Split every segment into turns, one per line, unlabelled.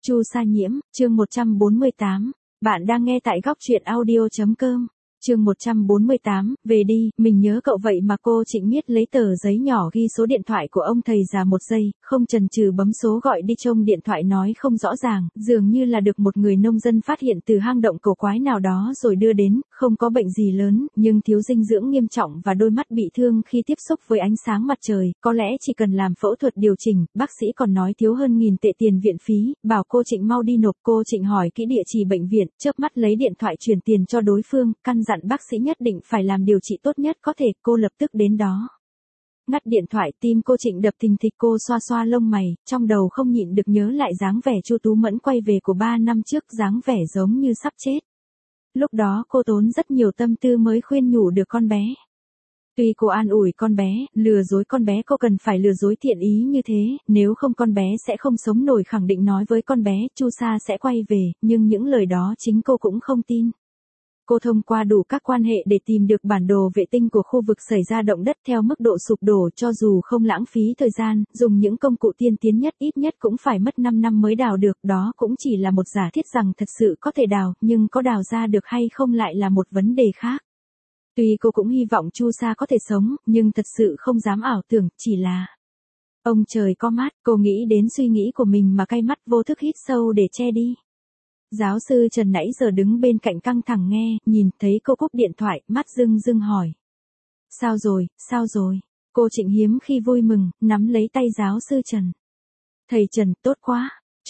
Chu Sa Nhiễm, chương 148. Bạn đang nghe tại góc truyện audio.com. Chương 148, về đi, mình nhớ cậu vậy mà. Cô Trịnh Miết lấy tờ giấy nhỏ ghi số điện thoại của ông thầy già một giây, không chần chừ bấm số gọi đi. Trông điện thoại nói không rõ ràng, dường như là được một người nông dân phát hiện từ hang động cổ quái nào đó rồi đưa đến, không có bệnh gì lớn, nhưng thiếu dinh dưỡng nghiêm trọng và đôi mắt bị thương khi tiếp xúc với ánh sáng mặt trời, có lẽ chỉ cần làm phẫu thuật điều chỉnh. Bác sĩ còn nói thiếu hơn 1.000 tệ tiền viện phí, bảo cô Trịnh mau đi nộp. Cô Trịnh hỏi kỹ địa chỉ bệnh viện, chớp mắt lấy điện thoại chuyển tiền cho đối phương, căn dặn bác sĩ nhất định phải làm điều trị tốt nhất có thể. Cô lập tức đến đó. Ngắt điện thoại, tim cô Trịnh đập thình thịch. Cô xoa xoa lông mày, trong đầu không nhịn được nhớ lại dáng vẻ Chu Tú Mẫn quay về của 3 năm trước, dáng vẻ giống như sắp chết. Lúc đó cô tốn rất nhiều tâm tư mới khuyên nhủ được con bé. Tuy cô an ủi con bé, lừa dối con bé, cô cần phải lừa dối thiện ý như thế, nếu không con bé sẽ không sống nổi. Khẳng định nói với con bé Chu Sa sẽ quay về, nhưng những lời đó chính cô cũng không tin. Cô thông qua đủ các quan hệ để tìm được bản đồ vệ tinh của khu vực xảy ra động đất theo mức độ sụp đổ. Cho dù không lãng phí thời gian, dùng những công cụ tiên tiến nhất, ít nhất cũng phải mất 5 năm mới đào được. Đó cũng chỉ là một giả thiết rằng thật sự có thể đào, nhưng có đào ra được hay không lại là một vấn đề khác. Tuy cô cũng hy vọng Chu Sa có thể sống, nhưng thật sự không dám ảo tưởng, chỉ là... Ông trời có mắt, cô nghĩ đến suy nghĩ của mình mà cay mắt, vô thức hít sâu để che đi. Giáo sư Trần nãy giờ đứng bên cạnh căng thẳng nghe, nhìn thấy cô cúp điện thoại, mắt rưng rưng hỏi. Sao rồi, sao rồi? Cô Trịnh hiếm khi vui mừng, nắm lấy tay giáo sư Trần. Thầy Trần, tốt quá.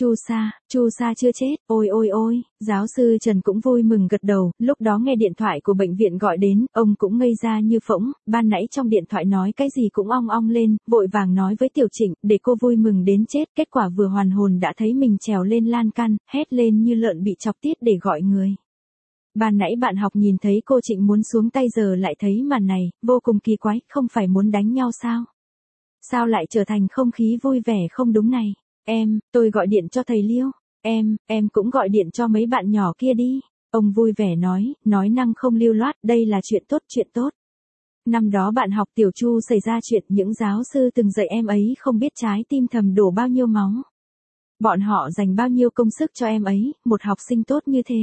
Chu Sa chưa chết, ôi ôi ôi. Giáo sư Trần cũng vui mừng gật đầu. Lúc đó nghe điện thoại của bệnh viện gọi đến, ông cũng ngây ra như phỗng. Ban nãy trong điện thoại nói cái gì cũng ong ong lên, vội vàng nói với Tiểu Trịnh, để cô vui mừng đến chết. Kết quả vừa hoàn hồn đã thấy mình trèo lên lan can, hét lên như lợn bị chọc tiết để gọi người. Ban nãy bạn học nhìn thấy cô Trịnh muốn xuống tay, giờ lại thấy màn này, vô cùng kỳ quái. Không phải muốn đánh nhau sao? Sao lại trở thành không khí vui vẻ không đúng này? Tôi gọi điện cho thầy Liêu. Em cũng gọi điện cho mấy bạn nhỏ kia đi. Ông vui vẻ nói năng không lưu loát, đây là chuyện tốt. Năm đó bạn học Tiểu Chu xảy ra chuyện, những giáo sư từng dạy em ấy không biết trái tim thầm đổ bao nhiêu máu. Bọn họ dành bao nhiêu công sức cho em ấy, một học sinh tốt như thế.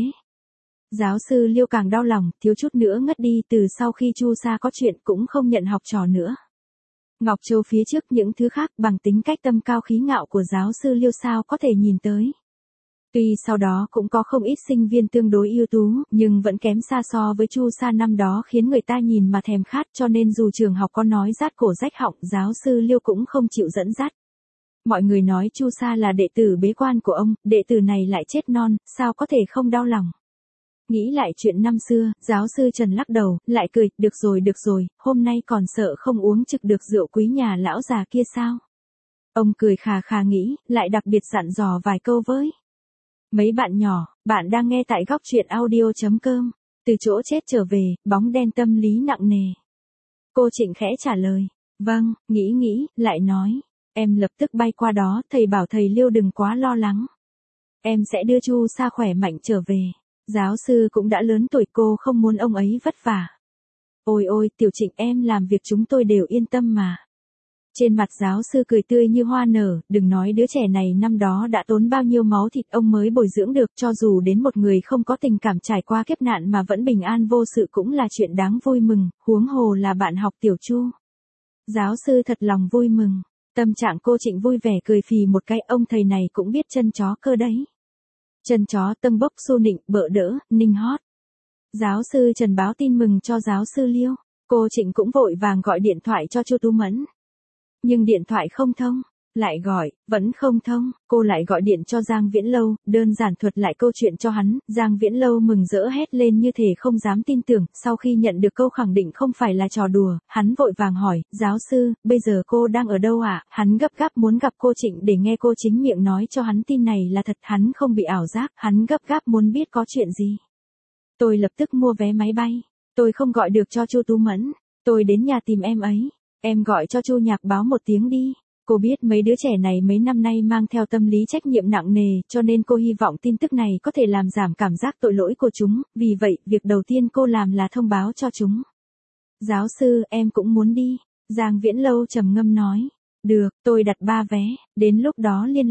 Giáo sư Liêu càng đau lòng, thiếu chút nữa ngất đi. Từ sau khi Chu Sa có chuyện cũng không nhận học trò nữa. Ngọc Châu phía trước những thứ khác, bằng tính cách tâm cao khí ngạo của giáo sư Liêu sao có thể nhìn tới. Tuy sau đó cũng có không ít sinh viên tương đối ưu tú, nhưng vẫn kém xa so với Chu Sa năm đó, khiến người ta nhìn mà thèm khát. Cho nên dù trường học có nói rát cổ rách họng, giáo sư Liêu cũng không chịu dẫn dắt. Mọi người nói Chu Sa là đệ tử bế quan của ông, đệ tử này lại chết non, sao có thể không đau lòng. Nghĩ lại chuyện năm xưa, giáo sư Trần lắc đầu, lại cười, được rồi, hôm nay còn sợ không uống trực được rượu quý nhà lão già kia sao? Ông cười khà khà nghĩ, lại đặc biệt dặn dò vài câu với mấy bạn nhỏ. Bạn đang nghe tại góc truyện audio.com. Từ chỗ chết trở về, bóng đen tâm lý nặng nề. Cô Trịnh khẽ trả lời, vâng. Nghĩ, lại nói, em lập tức bay qua đó, thầy bảo thầy Liêu đừng quá lo lắng. Em sẽ đưa Chu Sa khỏe mạnh trở về. Giáo sư cũng đã lớn tuổi, cô không muốn ông ấy vất vả. Ôi, Tiểu Trịnh, em làm việc chúng tôi đều yên tâm mà. Trên mặt giáo sư cười tươi như hoa nở, đừng nói đứa trẻ này năm đó đã tốn bao nhiêu máu thịt ông mới bồi dưỡng được, cho dù đến một người không có tình cảm trải qua kiếp nạn mà vẫn bình an vô sự cũng là chuyện đáng vui mừng, huống hồ là bạn học Tiểu Chu. Giáo sư thật lòng vui mừng, tâm trạng cô Trịnh vui vẻ cười phì một cái, ông thầy này cũng biết chân chó cơ đấy. Chân chó tâng bốc xu nịnh, bợ đỡ, ninh hót. Giáo sư Trần báo tin mừng cho giáo sư Liêu. Cô Trịnh cũng vội vàng gọi điện thoại cho Chu Tú Mẫn. Nhưng điện thoại không thông. Lại gọi, vẫn không thông. Cô lại gọi điện cho Giang Viễn Lâu, đơn giản thuật lại câu chuyện cho hắn. Giang Viễn Lâu mừng rỡ hét lên như thể không dám tin tưởng. Sau khi nhận được câu khẳng định không phải là trò đùa, hắn vội vàng hỏi, giáo sư, bây giờ cô đang ở đâu ạ? Hắn gấp gáp muốn gặp cô Trịnh để nghe cô chính miệng nói cho hắn tin này là thật, hắn không bị ảo giác, hắn gấp gáp muốn biết có chuyện gì. Tôi lập tức mua vé máy bay. Tôi không gọi được cho Chu Tú Mẫn. Tôi đến nhà tìm em ấy. Em gọi cho Chu Nhạc báo một tiếng đi. Cô biết mấy đứa trẻ này mấy năm nay mang theo tâm lý trách nhiệm nặng nề, cho nên cô hy vọng tin tức này có thể làm giảm cảm giác tội lỗi của chúng, vì vậy, việc đầu tiên cô làm là thông báo cho chúng. Giáo sư, em cũng muốn đi. Giang Viễn Lâu trầm ngâm nói. Được, tôi đặt 3 vé, đến lúc đó liên lạc.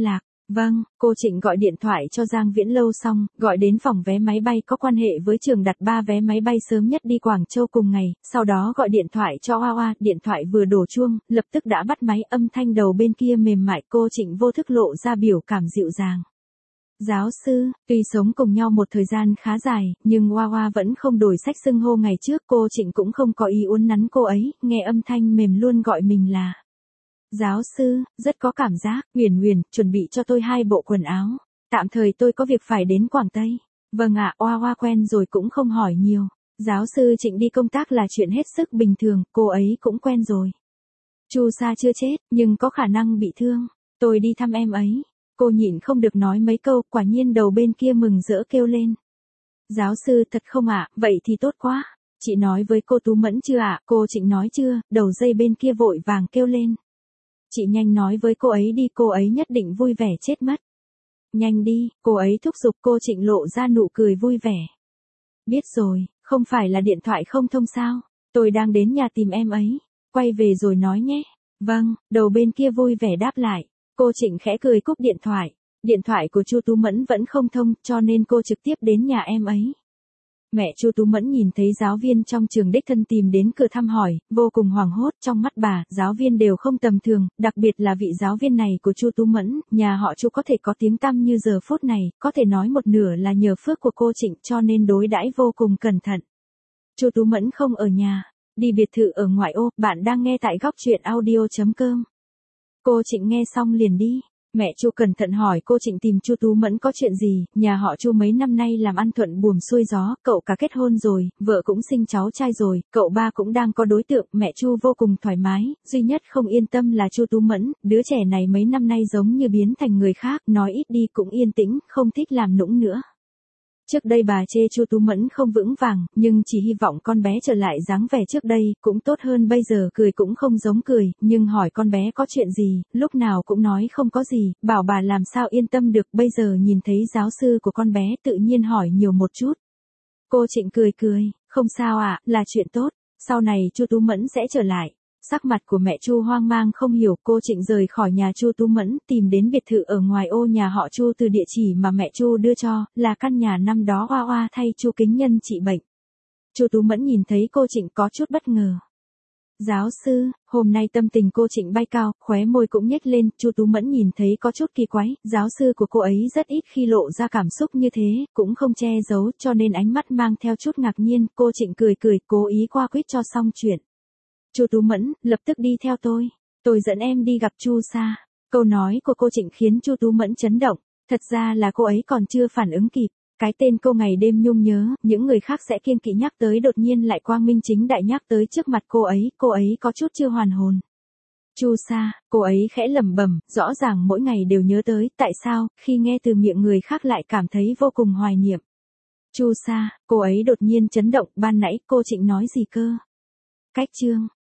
Vâng, cô Trịnh gọi điện thoại cho Giang Viễn Lâu xong, gọi đến phòng vé máy bay có quan hệ với trường đặt 3 vé máy bay sớm nhất đi Quảng Châu cùng ngày, sau đó gọi điện thoại cho Hoa Hoa, điện thoại vừa đổ chuông, lập tức đã bắt máy, âm thanh đầu bên kia mềm mại, cô Trịnh vô thức lộ ra biểu cảm dịu dàng. Giáo sư, tuy sống cùng nhau một thời gian khá dài, nhưng Hoa Hoa vẫn không đổi sách xưng hô ngày trước, cô Trịnh cũng không có ý uốn nắn cô ấy, nghe âm thanh mềm luôn gọi mình là giáo sư, rất có cảm giác. Uyển Uyển, chuẩn bị cho tôi 2 bộ quần áo. Tạm thời tôi có việc phải đến Quảng Tây. Vâng ạ, Hoa Hoa quen rồi cũng không hỏi nhiều. Giáo sư Trịnh đi công tác là chuyện hết sức bình thường, cô ấy cũng quen rồi. Chu Sa chưa chết, nhưng có khả năng bị thương. Tôi đi thăm em ấy. Cô nhịn không được nói mấy câu, quả nhiên đầu bên kia mừng rỡ kêu lên. Giáo sư thật không ạ, vậy thì tốt quá. Chị nói với cô Tú Mẫn chưa ạ? Cô Trịnh nói chưa? Đầu dây bên kia vội vàng kêu lên. Chị nhanh nói với cô ấy đi, cô ấy nhất định vui vẻ chết mất. Nhanh đi, cô ấy thúc giục. Cô Trịnh lộ ra nụ cười vui vẻ. Biết rồi, không phải là điện thoại không thông sao? Tôi đang đến nhà tìm em ấy. Quay về rồi nói nhé. Vâng, đầu bên kia vui vẻ đáp lại. Cô Trịnh khẽ cười cúp điện thoại. Điện thoại của Chu Tú Mẫn vẫn không thông, cho nên cô trực tiếp đến nhà em ấy. Mẹ Chu Tú Mẫn nhìn thấy giáo viên trong trường đích thân tìm đến cửa thăm hỏi, vô cùng hoảng hốt. Trong mắt bà, giáo viên đều không tầm thường, đặc biệt là vị giáo viên này của Chu Tú Mẫn, nhà họ Chu có thể có tiếng tăm như giờ phút này, có thể nói một nửa là nhờ phước của cô Trịnh, cho nên đối đãi vô cùng cẩn thận. Chu Tú Mẫn không ở nhà, đi biệt thự ở ngoại ô. Bạn đang nghe tại góc truyện audio.com. Cô Trịnh nghe xong liền đi. Mẹ Chu cẩn thận hỏi cô Trịnh tìm Chu Tú Mẫn có chuyện gì, nhà họ Chu mấy năm nay làm ăn thuận buồm xuôi gió, cậu cả kết hôn rồi, vợ cũng sinh cháu trai rồi, cậu ba cũng đang có đối tượng, mẹ Chu vô cùng thoải mái, duy nhất không yên tâm là Chu Tú Mẫn, đứa trẻ này mấy năm nay giống như biến thành người khác, nói ít đi cũng yên tĩnh, không thích làm nũng nữa. Trước đây bà chê Chu Tú Mẫn không vững vàng, nhưng chỉ hy vọng con bé trở lại dáng vẻ trước đây, cũng tốt hơn bây giờ cười cũng không giống cười, nhưng hỏi con bé có chuyện gì, lúc nào cũng nói không có gì, bảo bà làm sao yên tâm được, bây giờ nhìn thấy giáo sư của con bé tự nhiên hỏi nhiều một chút. Cô Trịnh cười cười, không sao ạ, là chuyện tốt, sau này Chu Tú Mẫn sẽ trở lại. Sắc mặt của mẹ Chu hoang mang không hiểu, cô Trịnh rời khỏi nhà Chu Tú Mẫn, tìm đến biệt thự ở ngoài ô nhà họ Chu từ địa chỉ mà mẹ Chu đưa cho, là căn nhà năm đó Hoa Hoa thay Chu Kính Nhân trị bệnh. Chu Tú Mẫn nhìn thấy cô Trịnh có chút bất ngờ. Giáo sư, hôm nay tâm tình cô Trịnh bay cao, khóe môi cũng nhếch lên, Chu Tú Mẫn nhìn thấy có chút kỳ quái, giáo sư của cô ấy rất ít khi lộ ra cảm xúc như thế, cũng không che giấu, cho nên ánh mắt mang theo chút ngạc nhiên, cô Trịnh cười cười, cố ý qua quýt cho xong chuyện. Chu Tú Mẫn, lập tức đi theo tôi dẫn em đi gặp Chu Sa. Câu nói của cô Trịnh khiến Chu Tú Mẫn chấn động, thật ra là cô ấy còn chưa phản ứng kịp. Cái tên cô ngày đêm nhung nhớ, những người khác sẽ kiêng kỵ nhắc tới đột nhiên lại quang minh chính đại nhắc tới trước mặt cô ấy có chút chưa hoàn hồn. Chu Sa, cô ấy khẽ lẩm bẩm, rõ ràng mỗi ngày đều nhớ tới, tại sao, khi nghe từ miệng người khác lại cảm thấy vô cùng hoài niệm. Chu Sa, cô ấy đột nhiên chấn động, ban nãy cô Trịnh nói gì cơ? Cách chương